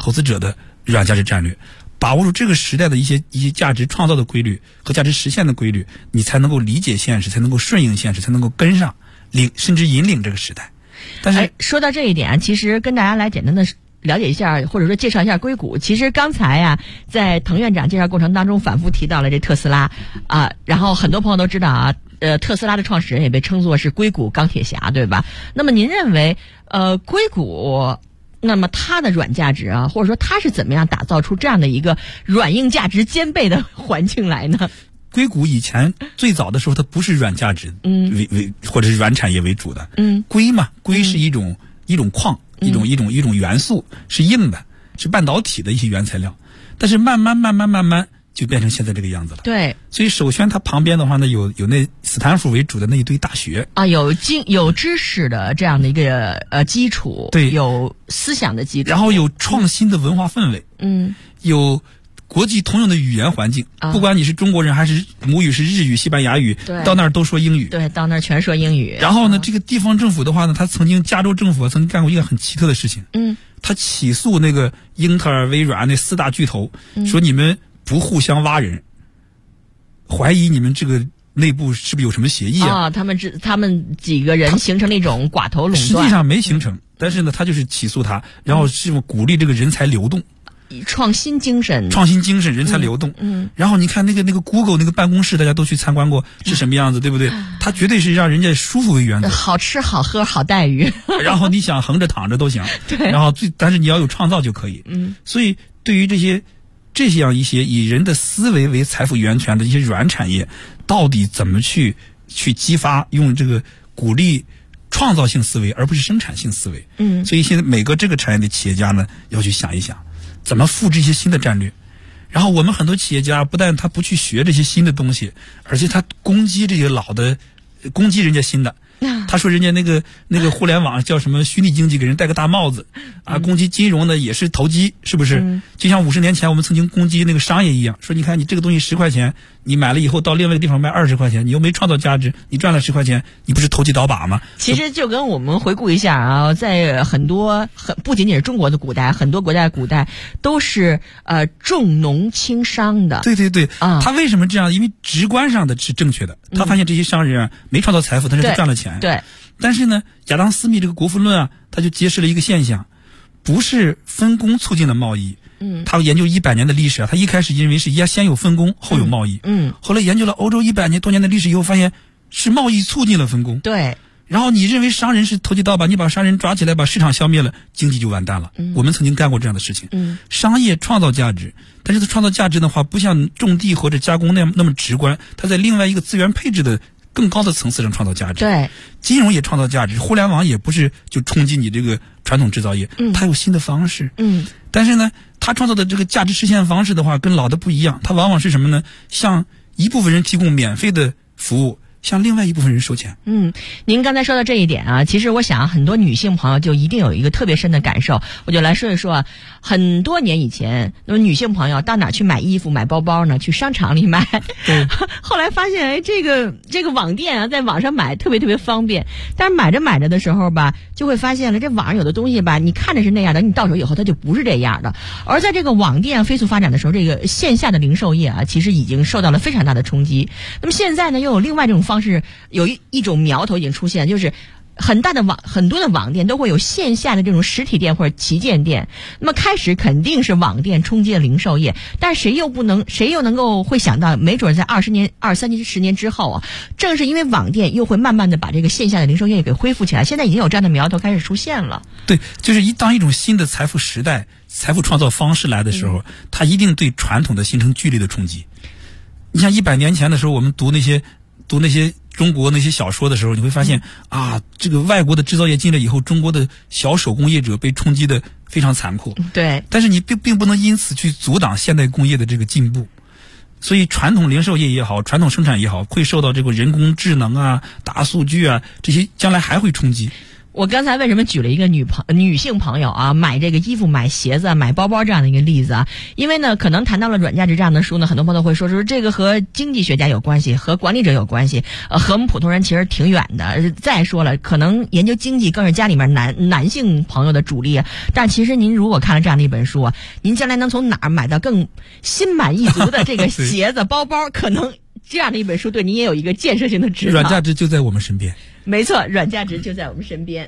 投资者的软价值战略，把握住这个时代的一些价值创造的规律和价值实现的规律，你才能够理解现实，才能够顺应现实，才能够跟上甚至引领这个时代。但是说到这一点，其实跟大家来简单的了解一下，或者说介绍一下硅谷。其实刚才啊，在滕院长介绍过程当中反复提到了这特斯拉啊，然后很多朋友都知道啊，特斯拉的创始人也被称作是硅谷钢铁侠，对吧？那么您认为硅谷那么它的软价值啊，或者说它是怎么样打造出这样的一个软硬价值兼备的环境来呢？ 硅谷以前最早的时候，它不是软价值或者是软产业为主的。硅嘛，硅是一种矿，一种元素，是硬的，是半导体的一些原材料。但是慢慢就变成现在这个样子了。 对， 所以首先它旁边的话呢，有那斯坦福为主的那一堆大学啊，有知识的这样的一个基础， 对， 有思想的基础， 然后有创新的文化氛围，有国际通用的语言环境，不管你是中国人还是母语是日语、西班牙语，到那儿都说英语。 对，到那儿全说英语。 然后呢，这个地方政府的话呢，加州政府曾经干过一个很奇特的事情，他起诉那个英特尔、微软那4大巨头，说你们不互相挖人，怀疑你们这个内部是不是有什么协议啊？ 他们几个人形成了一种寡头垄断， 实际上没形成，但是呢，他就是起诉他，然后是鼓励这个人才流动。 创新精神， 人才流动。然后你看那个 Google 那个办公室，大家都去参观过，是什么样子，对不对？它绝对是让人家舒服为原则， 好吃好喝好待遇。 然后你想横着躺着都行， 对。 然后但是你要有创造就可以。所以对于这样一些以人的思维为财富源泉的一些软产业，到底怎么去激发，用这个鼓励创造性思维，而不是生产性思维。所以现在每个这个产业的企业家呢，要去想一想。怎么复制一些新的战略？然后我们很多企业家不但他不去学这些新的东西，而且他攻击这些攻击人家新的。他说人家那个互联网叫什么虚拟经济，给人戴个大帽子啊，攻击金融的也是投机，是不是？就像50年前我们曾经攻击那个商业一样，说你看你这个东西10块钱，你买了以后到另外一个地方卖20块钱，你又没创造价值，你赚了10块钱，你不是投机倒把吗？ 其实就跟我们回顾一下啊，在不仅仅是中国的古代，很多国家的古代都是重农轻商的。 对啊，他为什么这样？因为直观上的是正确的，他发现这些商人啊没创造财富，但是他赚了钱。 对。 但是呢，亚当·斯密这个《国富论》啊，他就揭示了一个现象，不是分工促进了贸易。他研究100年的历史啊，他一开始认为是先有分工后有贸易。后来研究了欧洲100多年的历史以后，发现是贸易促进了分工。 对。 然后你认为商人是投机倒把，你把商人抓起来，把市场消灭了，经济就完蛋了。我们曾经干过这样的事情。商业创造价值，但是它创造价值的话，不像种地或者加工那么直观，它在另外一个资源配置的更高的层次上创造价值。 对， 金融也创造价值，互联网也不是就冲击你这个传统制造业，它有新的方式。但是呢，它创造的这个价值实现方式的话，跟老的不一样。它往往是什么呢？向一部分人提供免费的服务，向另外一部分人收钱。 您刚才说到这一点啊，其实我想很多女性朋友就一定有一个特别深的感受，我就来说一说啊。很多年以前，那么女性朋友到哪去买衣服、买包包呢？去商场里买。后来发现，这个网店啊，在网上买特别特别方便，但是买着的时候吧，就会发现了这网上有的东西吧，你看着是那样的，你到手以后它就不是这样的。而在这个网店飞速发展的时候，这个线下的零售业啊，其实已经受到了非常大的冲击。那么现在呢，又有另外这种方式，有一种苗头已经出现，就是很多的网店都会有线下的这种实体店或者旗舰店。那么开始肯定是网店冲击了零售业，但谁又能够会想到，没准在20年、20、30年之后啊，正是因为网店又会慢慢的把这个线下的零售业给恢复起来。现在已经有这样的苗头开始出现了。 对，就是当一种新的财富时代、财富创造方式来的时候，它一定对传统的形成剧烈的冲击。你像100年前的时候，我们读那些中国那些小说的时候，你会发现啊，这个外国的制造业进来以后，中国的小手工业者被冲击的非常残酷。 对。 但是你并不能因此去阻挡现代工业的这个进步。所以传统零售业也好，传统生产也好，会受到这个人工智能啊、大数据啊这些将来还会冲击。 我刚才为什么举了一个女性朋友啊，买这个衣服、买鞋子、买包包这样的一个例子啊？因为呢，可能谈到了软价值这样的书呢，很多朋友会说这个和经济学家有关系，和管理者有关系，和我们普通人其实挺远的。再说了，可能研究经济更是家里面男性朋友的主力，但其实您如果看了这样的一本书啊，您将来能从哪儿买到更心满意足的这个鞋子、包包，可能这样的一本书对您也有一个建设性的指导。 软价值就在我们身边。 没错，软价值就在我们身边。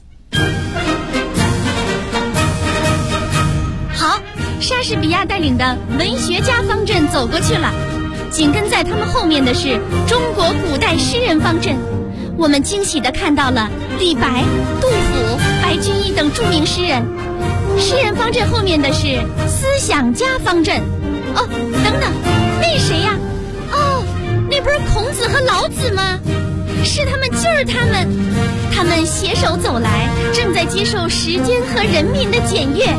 好，莎士比亚带领的文学家方阵走过去了，紧跟在他们后面的是中国古代诗人方阵。我们惊喜地看到了李白、杜甫、白居易等著名诗人。诗人方阵后面的是思想家方阵。哦，等等，那谁呀？哦，那不是孔子和老子吗？是他们，就是他们，他们携手走来，正在接受时间和人民的检验。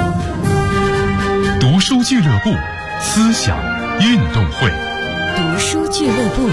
读书俱乐部，思想运动会。 读书俱乐部。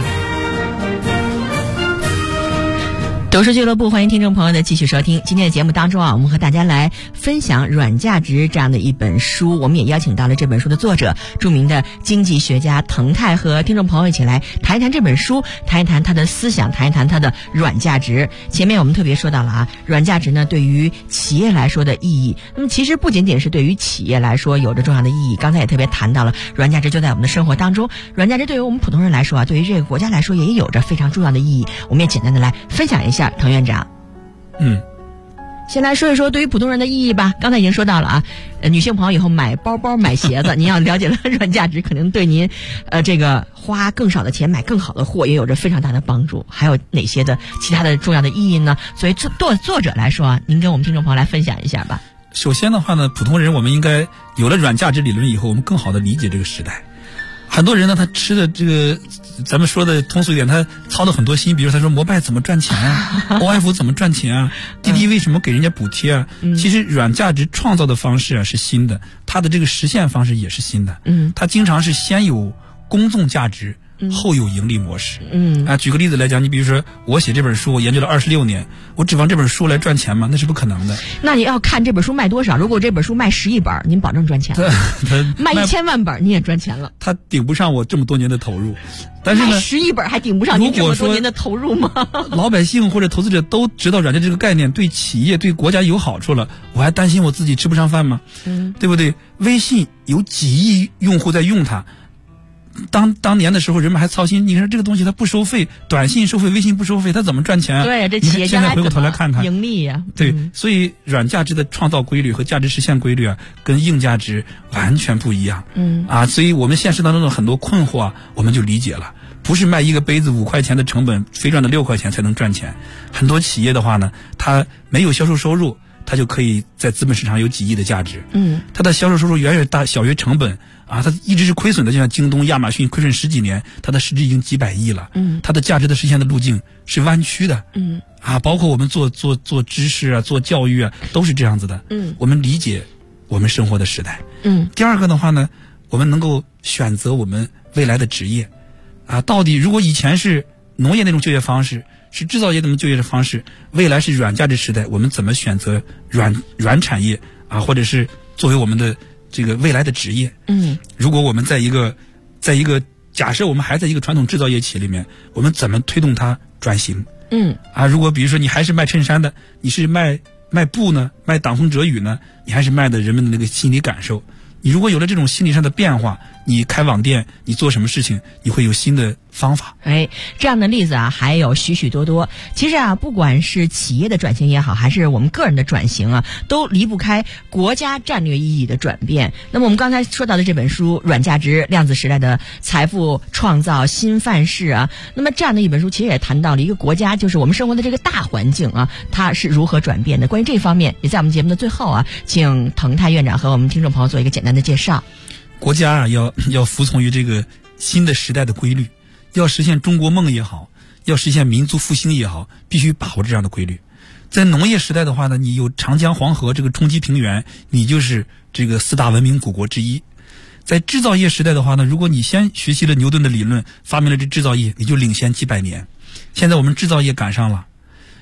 读书俱乐部，欢迎听众朋友的继续收听。今天的节目当中啊，我们和大家来分享《软价值》这样的一本书。我们也邀请到了这本书的作者，著名的经济学家滕泰，和听众朋友一起来谈一谈这本书，谈一谈他的思想，谈一谈他的软价值。前面我们特别说到了啊，软价值呢对于企业来说的意义，那么其实不仅仅是对于企业来说有着重要的意义，刚才也特别谈到了软价值就在我们的生活当中，软价值对于我们普通人来说啊，对于这个国家来说也有着非常重要的意义。我们也简单的来分享一下。滕院长，先来说一说对于普通人的意义吧。刚才已经说到了啊，女性朋友以后买包包、买鞋子，您要了解了软价值，可能对您，这个花更少的钱买更好的货，也有着非常大的帮助。还有哪些的其他的重要的意义呢？所以作者来说啊，您跟我们听众朋友来分享一下吧。 首先的话呢，普通人我们应该有了软价值理论以后，我们更好的理解这个时代。很多人呢，他吃的这个，咱们说的通俗一点，他操了很多心，比如他说摩拜怎么赚钱啊，OF 怎么赚钱啊，滴滴为什么给人家补贴啊？其实软价值创造的方式啊是新的，它的这个实现方式也是新的。它经常是先有公众价值，后有盈利模式。举个例子来讲，你比如说我写这本书，我研究了26年，我指望这本书来赚钱吗？那是不可能的。 那你要看这本书卖多少。如果这本书卖10亿本，您保证赚钱了。卖1000万本，你也赚钱了。 它顶不上我这么多年的投入。但是呢 ，10亿本还顶不上您这么多年的投入吗？ 老百姓或者投资者都知道软价值这个概念对企业对国家有好处了，我还担心我自己吃不上饭吗？对不对？微信有几亿用户在用它。当年的时候，人们还操心，你说这个东西它不收费，短信收费，微信不收费，它怎么赚钱啊？ 对，这企业现在回过头来看看盈利呀。 对，所以软价值的创造规律和价值实现规律啊，跟硬价值完全不一样。所以我们现实当中的很多困惑啊，我们就理解了。不是卖一个杯子5块钱的成本，非赚的6块钱才能赚钱。很多企业的话呢，它没有销售收入，它就可以在资本市场有几亿的价值。它的销售收入远远小于成本啊，它一直是亏损的，就像京东、亚马逊亏损10几年，它的市值已经几百亿了。它的价值的实现的路径是弯曲的。包括我们做知识啊，做教育啊，都是这样子的。我们理解我们生活的时代。第二个的话呢，我们能够选择我们未来的职业啊，到底如果以前是农业那种就业方式，是制造业那种就业的方式，未来是软价值时代，我们怎么选择软产业啊，或者是作为我们的这个未来的职业？如果我们在一个假设我们还在一个传统制造业企业里面，我们怎么推动它转型？如果比如说你还是卖衬衫的，你是卖布呢，卖挡风遮雨呢，你还是卖的人们的那个心理感受。你如果有了这种心理上的变化，你开网店，你做什么事情，你会有新的方法。 这样的例子啊还有许许多多。其实啊，不管是企业的转型也好，还是我们个人的转型啊，都离不开国家战略意义的转变。那么我们刚才说到的这本书《软价值：量子时代的财富创造新范式》啊，那么这样的一本书其实也谈到了一个国家，就是我们生活的这个大环境啊，它是如何转变的。关于这方面，也在我们节目的最后啊，请滕泰院长和我们听众朋友做一个简单的介绍。 国家啊，要服从于这个新的时代的规律，要实现中国梦也好，要实现民族复兴也好，必须把握这样的规律。在农业时代的话呢，你有长江黄河这个冲积平原，你就是这个4大文明古国之一。在制造业时代的话呢，如果你先学习了牛顿的理论，发明了这制造业，你就领先几百年。现在我们制造业赶上了，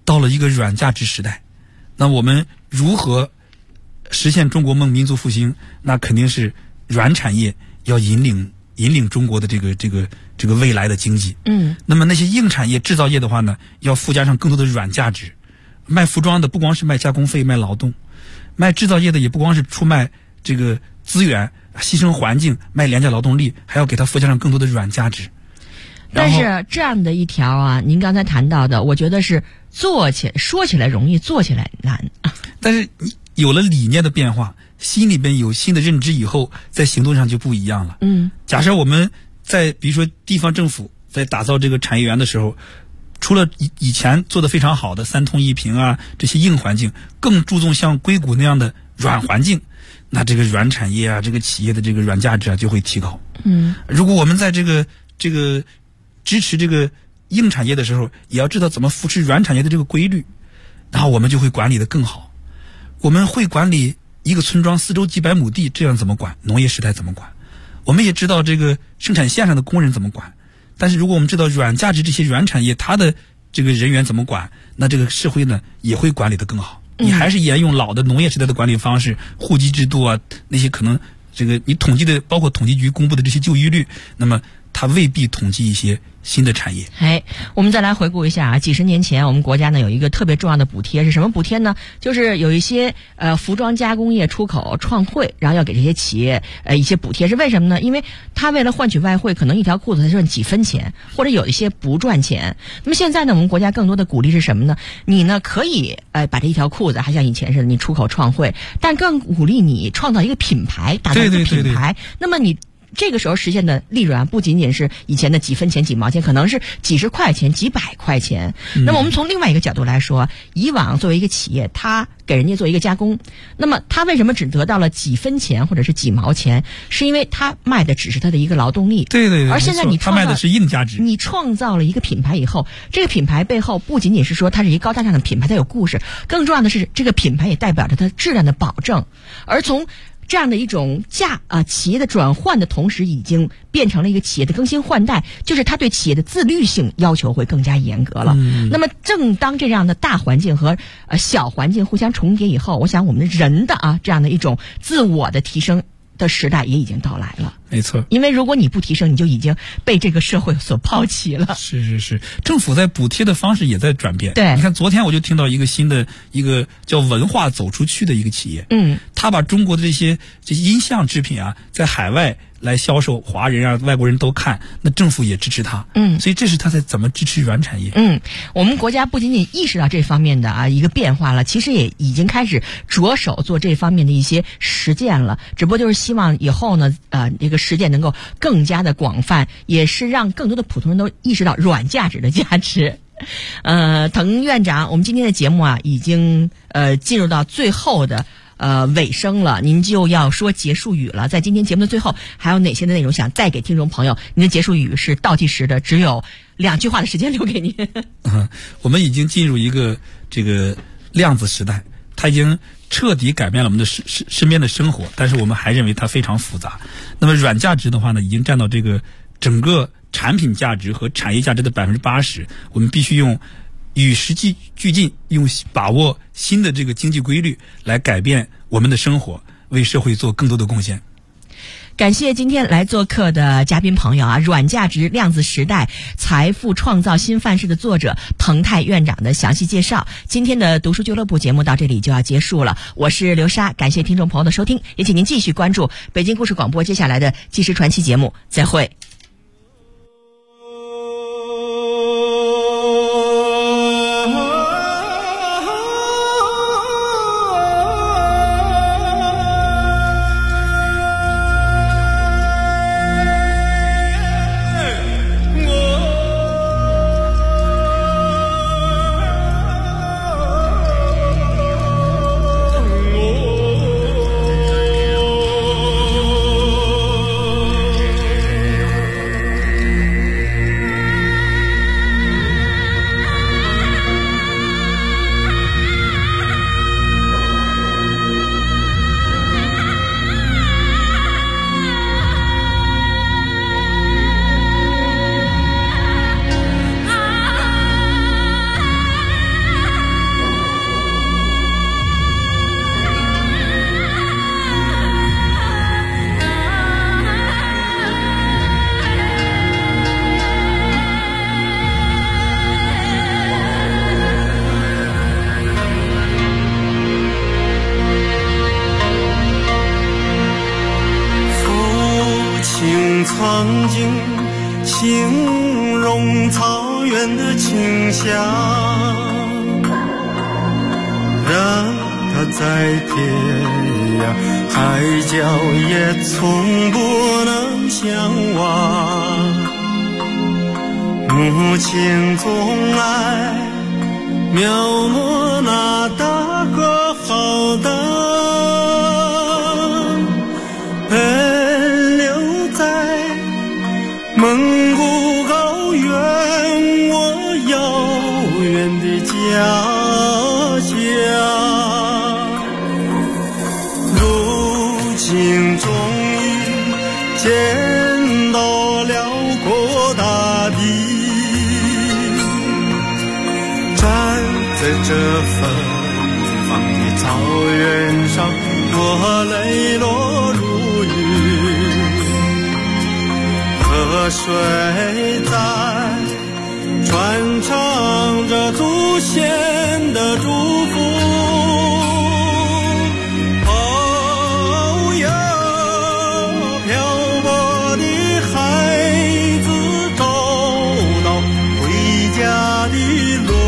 到了一个软价值时代。那我们如何实现中国梦、民族复兴？那肯定是软产业要引领中国的这个未来的经济。那么那些硬产业、制造业的话呢，要附加上更多的软价值。卖服装的不光是卖加工费、卖劳动，卖制造业的也不光是出卖这个资源、牺牲环境、卖廉价劳动力，还要给它附加上更多的软价值。 但是这样的一条啊，您刚才谈到的，我觉得是说起来容易，做起来难。 但是有了理念的变化，心里边有新的认知以后，在行动上就不一样了。假设我们在比如说地方政府在打造这个产业园的时候，除了以前做得非常好的三通一平啊这些硬环境，更注重像硅谷那样的软环境，那这个软产业啊，这个企业的这个软价值啊就会提高。如果我们在这个支持这个硬产业的时候，也要知道怎么扶持软产业的这个规律，然后我们就会管理得更好。我们会管理一个村庄4周几百亩地，这样怎么管？农业时代怎么管？我们也知道这个生产线上的工人怎么管。但是如果我们知道软价值这些软产业它的这个人员怎么管，那这个社会呢也会管理得更好。你还是沿用老的农业时代的管理方式，户籍制度啊，那些可能这个你统计的，包括统计局公布的这些就业率，那么它未必统计一些新的产业。 我们再来回顾一下啊，几十年前我们国家呢有一个特别重要的补贴，是什么补贴呢？就是有一些服装加工业出口创汇，然后要给这些企业一些补贴，是为什么呢？因为他为了换取外汇，可能一条裤子才赚几分钱，或者有一些不赚钱。那么现在呢，我们国家更多的鼓励是什么呢？你呢可以把这一条裤子还像以前似的你出口创汇，但更鼓励你创造一个品牌，打造一个品牌。那么你这个时候实现的利润啊，不仅仅是以前的几分钱几毛钱，可能是几十块钱几百块钱。那么我们从另外一个角度来说，以往作为一个企业，它给人家做一个加工，那么它为什么只得到了几分钱或者是几毛钱？是因为它卖的只是它的一个劳动力。 对。 而现在它卖的是硬价值。 你创造了一个品牌以后，这个品牌背后不仅仅是说它是一个高大上的品牌，它有故事，更重要的是这个品牌也代表着它质量的保证。而从这样的一种企业的转换的同时，已经变成了一个企业的更新换代，就是它对企业的自律性要求会更加严格了。那么正当这样的大环境和小环境互相重叠以后，我想我们人的这样的一种自我的提升的时代也已经到来了。 没错， 因为如果你不提升，你就已经被这个社会所抛弃了。 是，政府在补贴的方式也在转变。 对， 你看昨天我就听到一个新的一个叫文化走出去的一个企业，他把中国的这些音像制品啊，在海外来销售，华人啊、外国人都看，那政府也支持他。所以这是他在怎么支持软产业。 我们国家不仅仅意识到这方面的一个变化了，其实也已经开始着手做这方面的一些实践了。只不过就是希望以后呢，这个实践能够更加的广泛，也是让更多的普通人都意识到软价值的价值。滕院长，我们今天的节目已经进入到最后的尾声了，您就要说结束语了。在今天节目的最后，还有哪些的内容想再给听众朋友？您的结束语是倒计时的，只有2句话的时间留给您。 我们已经进入一个这个量子时代，它已经彻底改变了我们的身边的生活，但是我们还认为它非常复杂。那么软价值的话呢，已经占到这个整个产品价值和产业价值的80%。我们必须用与时俱进，用把握新的这个经济规律来改变我们的生活，为社会做更多的贡献。 感谢今天来做客的嘉宾朋友软价值量子时代财富创造新范式的作者滕泰院长的详细介绍。今天的读书俱乐部节目到这里就要结束了，我是刘莎，感谢听众朋友的收听，也请您继续关注北京故事广播接下来的纪实传奇节目，再会。 窗景，形容草原的清香，让它在天涯海角也从不能相忘。母亲总爱描摹那大河浩荡，奔流在蒙古高原，我遥远的家乡。如今终于见到辽阔大地，站在这芬芳的草原上，我泪落如雨，河水在传唱着祖先的祝福。哦哟，漂泊的孩子找到回家的路。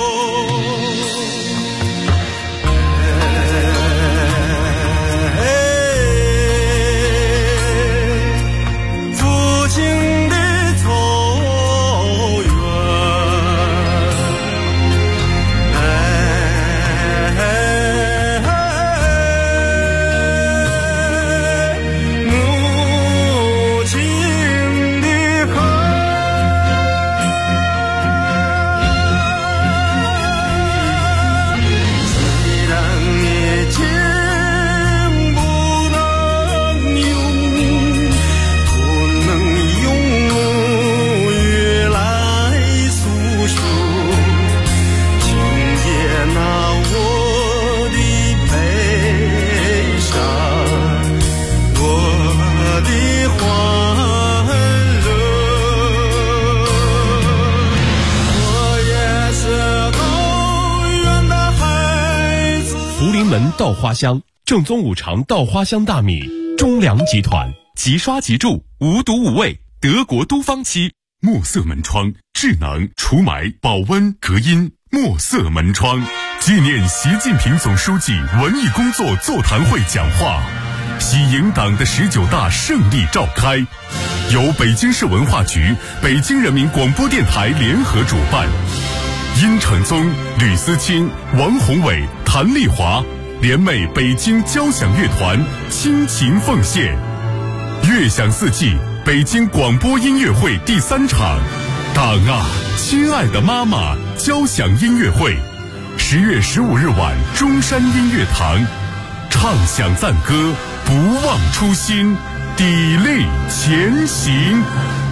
稻花香，正宗五常稻花香大米，中粮集团，即刷即蛀，无毒无味，德国都芳漆，墨色门窗，智能除霾、保温、隔音，墨色门窗。纪念习近平总书记文艺工作座谈会讲话，喜迎党的19大胜利召开，由北京市文化局、北京人民广播电台联合主办。殷承宗、吕思清、王宏伟、谭丽华联袂北京交响乐团倾情奉献，乐享四季北京广播音乐会第3场，党啊，亲爱的妈妈交响音乐会，10月15日晚中山音乐堂，唱响赞歌，不忘初心，砥砺前行。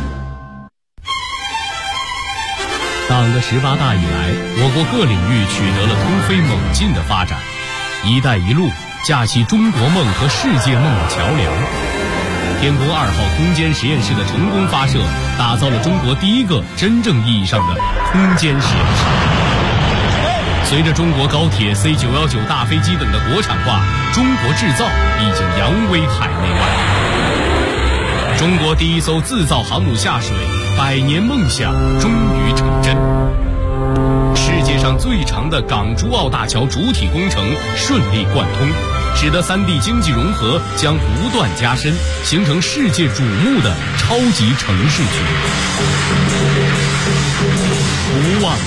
党的18大以来，我国各领域取得了突飞猛进的发展，一带一路架起中国梦和世界梦的桥梁。天宫2号空间实验室的成功发射，打造了中国第一个真正意义上的空间实验室。随着中国高铁 C919 大飞机等的国产化，中国制造已经扬威海内外。中国第一艘自造航母下水，100年梦想终于成真。世界上最长的港珠澳大桥主体工程顺利贯通，使得3地经济融合将不断加深，形成世界瞩目的超级城市群。